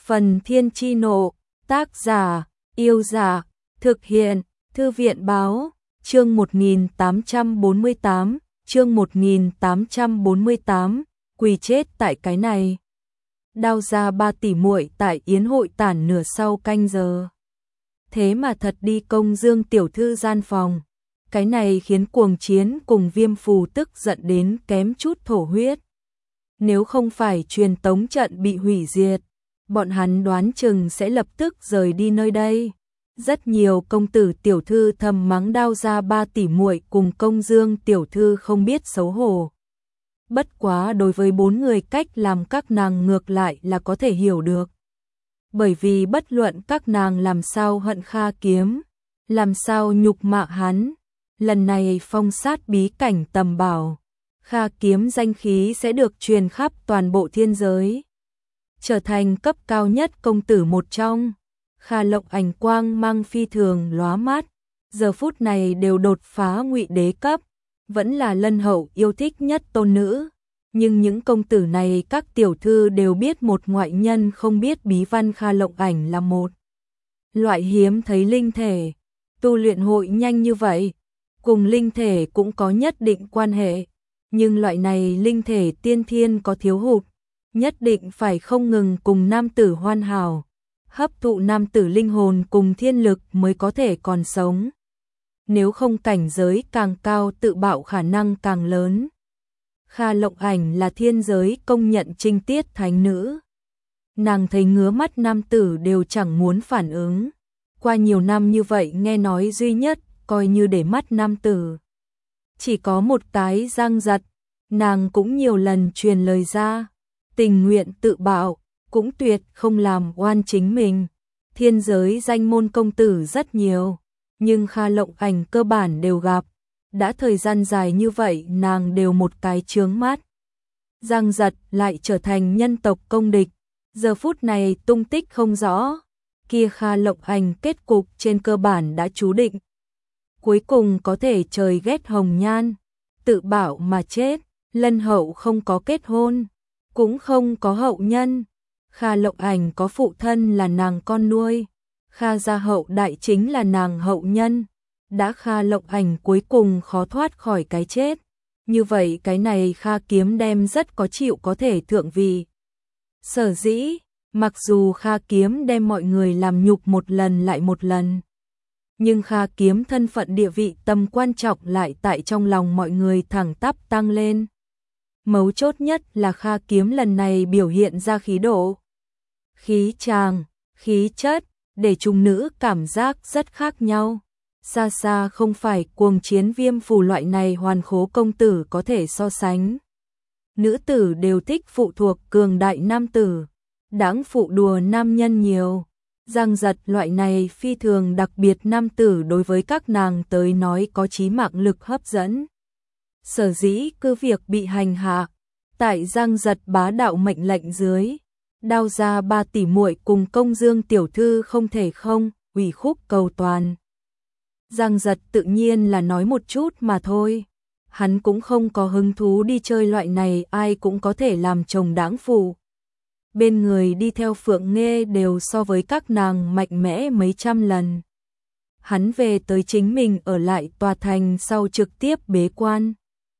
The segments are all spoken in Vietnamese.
Phần Thiên Chi Nộ, tác giả, Yêu Dạ, thực hiện, Thư viện Báo, chương 1848, quỳ chết tại cái này. Đao ra 3 tỷ muội tại yến hội tản nửa sau canh giờ. Thế mà thật đi công Dương tiểu thư gian phòng. Cái này khiến Cuồng Chiến cùng Viêm Phù tức giận đến kém chút thổ huyết. Nếu không phải truyền tống trận bị hủy diệt, bọn hắn đoán chừng sẽ lập tức rời đi nơi đây. Rất nhiều công tử tiểu thư thầm mắng Đao ra 3 tỷ muội cùng công Dương tiểu thư không biết xấu hổ. Bất quá đối với 4 người cách làm các nàng ngược lại là có thể hiểu được. Bởi vì bất luận các nàng làm sao hận Kha Kiếm, làm sao nhục mạ hắn, lần này phong sát bí cảnh tầm bảo, Kha Kiếm danh khí sẽ được truyền khắp toàn bộ thiên giới, trở thành cấp cao nhất công tử một trong. Kha Lộng Ảnh quang mang phi thường lóa mắt, giờ phút này đều đột phá ngụy đế cấp, vẫn là Lân Hậu yêu thích nhất tôn nữ. Nhưng những công tử này các tiểu thư đều biết một ngoại nhân không biết bí văn Kha Lộng Ảnh là một loại hiếm thấy linh thể. Tu luyện hội nhanh như vậy, cùng linh thể cũng có nhất định quan hệ. Nhưng loại này linh thể tiên thiên có thiếu hụt, nhất định phải không ngừng cùng nam tử hoàn hảo, hấp thụ nam tử linh hồn cùng thiên lực mới có thể còn sống. Nếu không cảnh giới càng cao tự bạo khả năng càng lớn. Kha Lộng Ảnh là thiên giới công nhận trinh tiết thánh nữ. Nàng thấy ngứa mắt nam tử đều chẳng muốn phản ứng. Qua nhiều năm như vậy nghe nói duy nhất coi như để mắt nam tử chỉ có một cái Giang Giật. Nàng cũng nhiều lần truyền lời ra, tình nguyện tự bạo, cũng tuyệt không làm oan chính mình. Thiên giới danh môn công tử rất nhiều, nhưng Kha Lộng Ảnh cơ bản đều gặp. Đã thời gian dài như vậy nàng đều một cái chướng mắt. Giang Giật lại trở thành nhân tộc công địch, giờ phút này tung tích không rõ. Kia Kha Lộng Ảnh kết cục trên cơ bản đã chú định. Cuối cùng có thể trời ghét hồng nhan, tự bảo mà chết. Lân Hậu không có kết hôn, cũng không có hậu nhân. Kha Lộng Ảnh có phụ thân là nàng con nuôi, Kha gia hậu đại chính là nàng hậu nhân. Đã Kha Lộng Ảnh cuối cùng khó thoát khỏi cái chết, như vậy cái này Kha Kiếm đem rất có chịu có thể thượng vị. Sở dĩ, mặc dù Kha Kiếm đem mọi người làm nhục một lần lại một lần, nhưng Kha Kiếm thân phận địa vị tầm quan trọng lại tại trong lòng mọi người thẳng tắp tăng lên. Mấu chốt nhất là Kha Kiếm lần này biểu hiện ra khí độ, khí tràng, khí chất, để chúng nữ cảm giác rất khác nhau. Xa xa không phải Cuồng Chiến Viêm Phù loại này hoàn khố công tử có thể so sánh. Nữ tử đều thích phụ thuộc cường đại nam tử, đáng phụ đùa nam nhân nhiều. Giang Giật loại này phi thường đặc biệt nam tử đối với các nàng tới nói có chí mạng lực hấp dẫn. Sở dĩ cứ việc bị hành hạ, tại Giang Giật bá đạo mệnh lệnh dưới, Đao ra 3 tỷ muội cùng công Dương tiểu thư không thể không ủy khúc cầu toàn. Giang Giật tự nhiên là nói một chút mà thôi. Hắn cũng không có hứng thú đi chơi loại này ai cũng có thể làm chồng đáng phụ. Bên người đi theo Phượng Nghê đều so với các nàng mạnh mẽ mấy trăm lần. Hắn về tới chính mình ở lại tòa thành sau trực tiếp bế quan.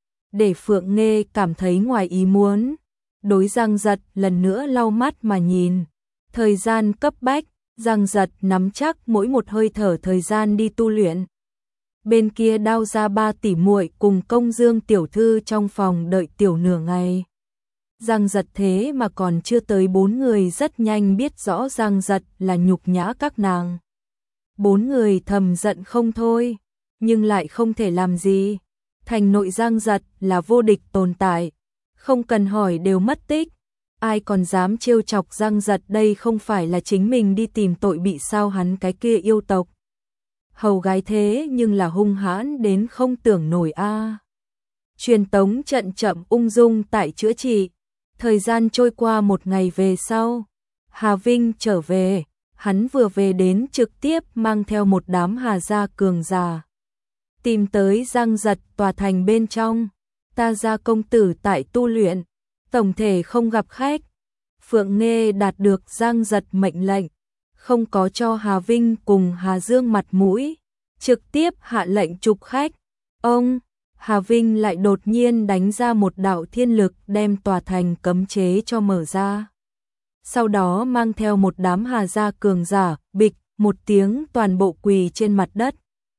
Để Phượng Nghê cảm thấy ngoài ý muốn. Đối Giang Giật lần nữa lau mắt mà nhìn. Thời gian cấp bách, Giang Giật nắm chắc mỗi một hơi thở thời gian đi tu luyện. Bên kia Đao ra 3 tỷ muội cùng công Dương tiểu thư trong phòng đợi tiểu nửa ngày. Giang Giật thế mà còn chưa tới 4 người rất nhanh biết rõ Giang Giật là nhục nhã các nàng. 4 người thầm giận không thôi, nhưng lại không thể làm gì. Thành nội Giang Giật là vô địch tồn tại, không cần hỏi đều mất tích. Ai còn dám trêu chọc Giang Giật, đây không phải là chính mình đi tìm tội bị sao hắn cái kia yêu tộc. Hầu gái thế nhưng là hung hãn đến không tưởng nổi a. Truyền tống trận chậm ung dung tại chữa trị. Thời gian trôi qua một ngày về sau, Hà Vinh trở về, hắn vừa về đến trực tiếp mang theo một đám Hà gia cường giả. Tìm tới Giang Giật tòa thành bên trong, ta gia công tử tại tu luyện, tổng thể không gặp khách. Phượng Nghê đạt được Giang Giật mệnh lệnh, không có cho Hà Vinh cùng Hà Dương mặt mũi, trực tiếp hạ lệnh trục khách. Ông, Hà Vinh lại đột nhiên đánh ra một đạo thiên lực đem tòa thành cấm chế cho mở ra. Sau đó mang theo một đám Hà gia cường giả, bịch, một tiếng toàn bộ quỳ trên mặt đất.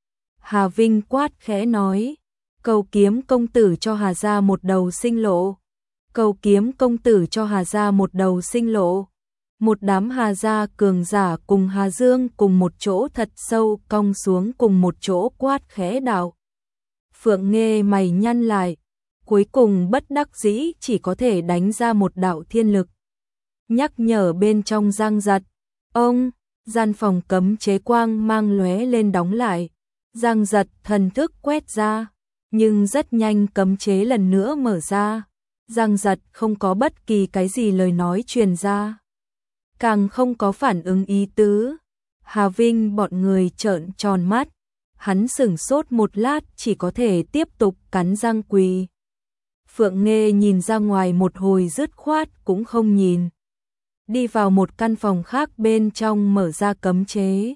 Hà Vinh quát khẽ nói, cầu Kiếm công tử cho Hà gia một đầu sinh lộ. Cầu Kiếm công tử cho Hà gia một đầu sinh lộ. Một đám Hà gia cường giả cùng Hà Dương cùng một chỗ thật sâu cong xuống cùng một chỗ quát khẽ đạo. Phượng Nghê mày nhăn lại, cuối cùng bất đắc dĩ chỉ có thể đánh ra một đạo thiên lực. Nhắc nhở bên trong Giang Giật, ông, gian phòng cấm chế quang mang lóe lên đóng lại. Giang Giật thần thức quét ra, nhưng rất nhanh cấm chế lần nữa mở ra. Giang Giật không có bất kỳ cái gì lời nói truyền ra, càng không có phản ứng ý tứ. Hà Vinh bọn người trợn tròn mắt, hắn sửng sốt một lát chỉ có thể tiếp tục cắn răng quỳ. Phượng Nghê nhìn ra ngoài một hồi dứt khoát cũng không nhìn. Đi vào một căn phòng khác bên trong mở ra cấm chế.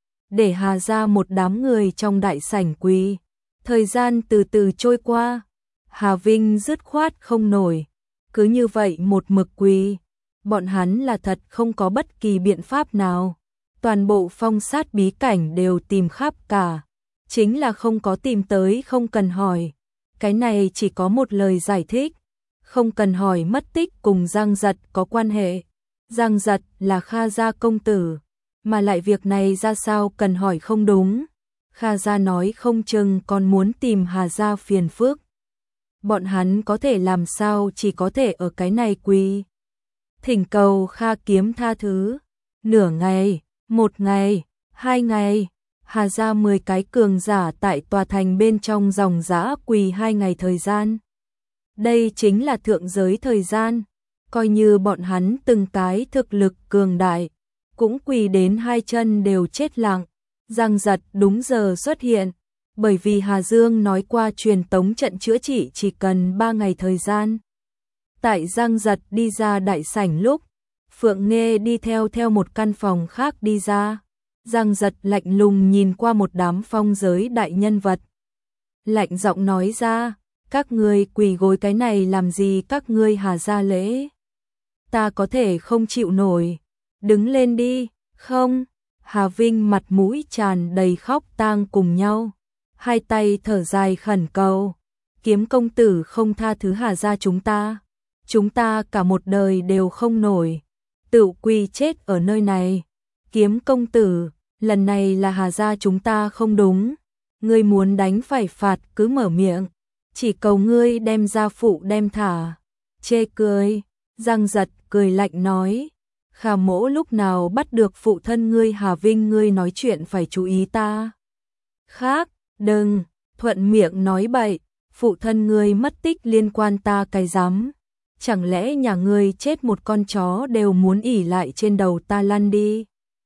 Để Hà ra một đám người trong đại sảnh quỳ. Thời gian từ từ trôi qua. Hà Vinh dứt khoát không nổi. Cứ như vậy một mực quỳ. Bọn hắn là thật không có bất kỳ biện pháp nào. Toàn bộ phong sát bí cảnh đều tìm khắp cả. Chính là không có tìm tới không cần hỏi. Cái này chỉ có một lời giải thích. Không cần hỏi mất tích cùng Giang Giật có quan hệ. Giang Giật là Kha gia công tử. Mà lại việc này ra sao cần hỏi không đúng. Kha gia nói không chừng còn muốn tìm Hà gia phiền phức. Bọn hắn có thể làm sao chỉ có thể ở cái này quỳ. Thỉnh cầu Kha Kiếm tha thứ. Nửa ngày, một ngày, 2 ngày. Hà gia 10 cái cường giả tại tòa thành bên trong dòng dã quỳ 2 ngày thời gian. Đây chính là thượng giới thời gian. Coi như bọn hắn từng cái thực lực cường đại, cũng quỳ đến 2 chân đều chết lặng. Giang Giật đúng giờ xuất hiện, bởi vì Hà Dương nói qua truyền tống trận chữa trị chỉ cần 3 ngày thời gian. Tại Giang Giật đi ra đại sảnh lúc, Phượng Nghê đi theo một căn phòng khác đi ra. Giang Giật lạnh lùng nhìn qua một đám phong giới đại nhân vật. Lạnh giọng nói ra, các ngươi quỳ gối cái này làm gì các ngươi Hà gia lễ. Ta có thể không chịu nổi. Đứng lên đi, không. Hà Vinh mặt mũi tràn đầy khóc tang cùng nhau. Hai tay thở dài khẩn cầu. Kiếm công tử không tha thứ Hà gia chúng ta. Chúng ta cả một đời đều không nổi. Tự quỳ chết ở nơi này. Kiếm công tử, lần này là Hà gia chúng ta không đúng. Ngươi muốn đánh phải phạt cứ mở miệng. Chỉ cầu ngươi đem gia phụ đem thả. Chê cười. Giang Giật cười lạnh nói. Khả mỗ lúc nào bắt được phụ thân ngươi Hà Vinh ngươi nói chuyện phải chú ý ta. Khác, đừng, thuận miệng nói bậy. Phụ thân ngươi mất tích liên quan ta cái rắm. Chẳng lẽ nhà ngươi chết một con chó đều muốn ỉ lại trên đầu ta lăn đi.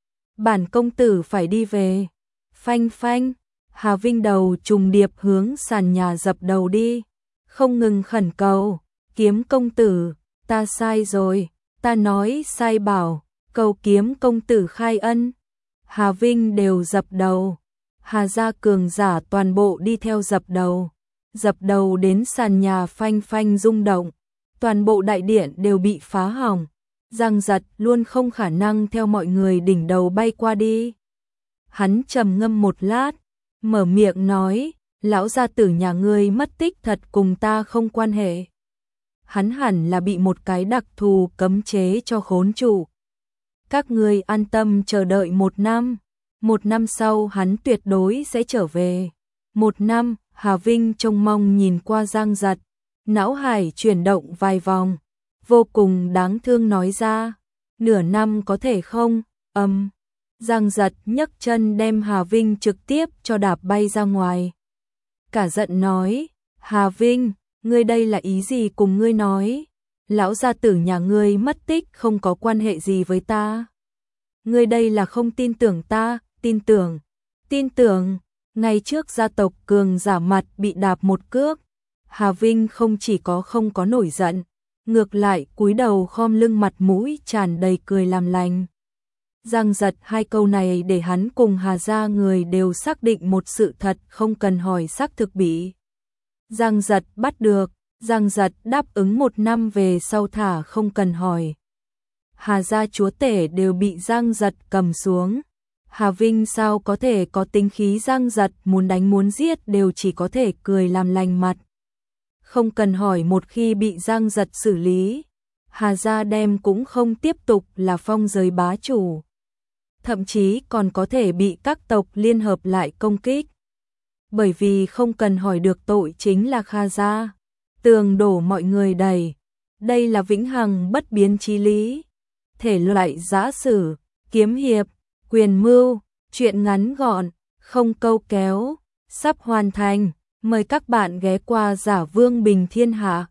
Bản công tử phải đi về. Phanh phanh, Hà Vinh đầu trùng điệp hướng sàn nhà dập đầu đi. Không ngừng khẩn cầu, Kiếm công tử, ta sai rồi, ta nói sai bảo, cầu Kiếm công tử khai ân. Hà Vinh đều dập đầu. Hà gia cường giả toàn bộ đi theo dập đầu đến sàn nhà phanh phanh rung động. Toàn bộ đại điện đều bị phá hỏng. Giang Giật luôn không khả năng theo mọi người đỉnh đầu bay qua đi. Hắn trầm ngâm một lát, mở miệng nói, lão gia tử nhà ngươi mất tích thật cùng ta không quan hệ. Hắn hẳn là bị một cái đặc thù cấm chế cho khốn trụ. Các ngươi an tâm chờ đợi 1 năm. 1 năm sau hắn tuyệt đối sẽ trở về. 1 năm, Hà Vinh trông mong nhìn qua Giang Giật. Não hải chuyển động vài vòng. Vô cùng đáng thương nói ra. Nửa năm có thể không? Giang Giật nhấc chân đem Hà Vinh trực tiếp cho đạp bay ra ngoài. Cả giận nói. Hà Vinh, ngươi đây là ý gì cùng ngươi nói? Lão gia tử nhà ngươi mất tích không có quan hệ gì với ta. Ngươi đây là không tin tưởng ta. Tin tưởng. Ngày trước gia tộc cường giả mặt bị đạp một cước. Hà Vinh không chỉ có không có nổi giận, ngược lại cúi đầu khom lưng, mặt mũi tràn đầy cười làm lành. Giang Giật hai câu này để hắn cùng Hà gia người đều xác định một sự thật, không cần hỏi xác thực bị Giang Giật bắt được. Giang Giật đáp ứng 1 năm về sau thả không cần hỏi. Hà gia chúa tể đều bị Giang Giật cầm xuống. Hà Vinh sao có thể có tính khí, Giang Giật muốn đánh muốn giết đều chỉ có thể cười làm lành mặt. Không cần hỏi, một khi bị Giang Giật xử lý, Hà gia đem cũng không tiếp tục là phong giới bá chủ. Thậm chí còn có thể bị các tộc liên hợp lại công kích. Bởi vì không cần hỏi được tội chính là Kha gia. Tường đổ mọi người đầy. Đây là vĩnh hằng bất biến chí lý. Thể loại giã sử, kiếm hiệp, quyền mưu, truyện ngắn gọn, không câu kéo, sắp hoàn thành. Mời các bạn ghé qua Giả Vương Bình Thiên Hạ.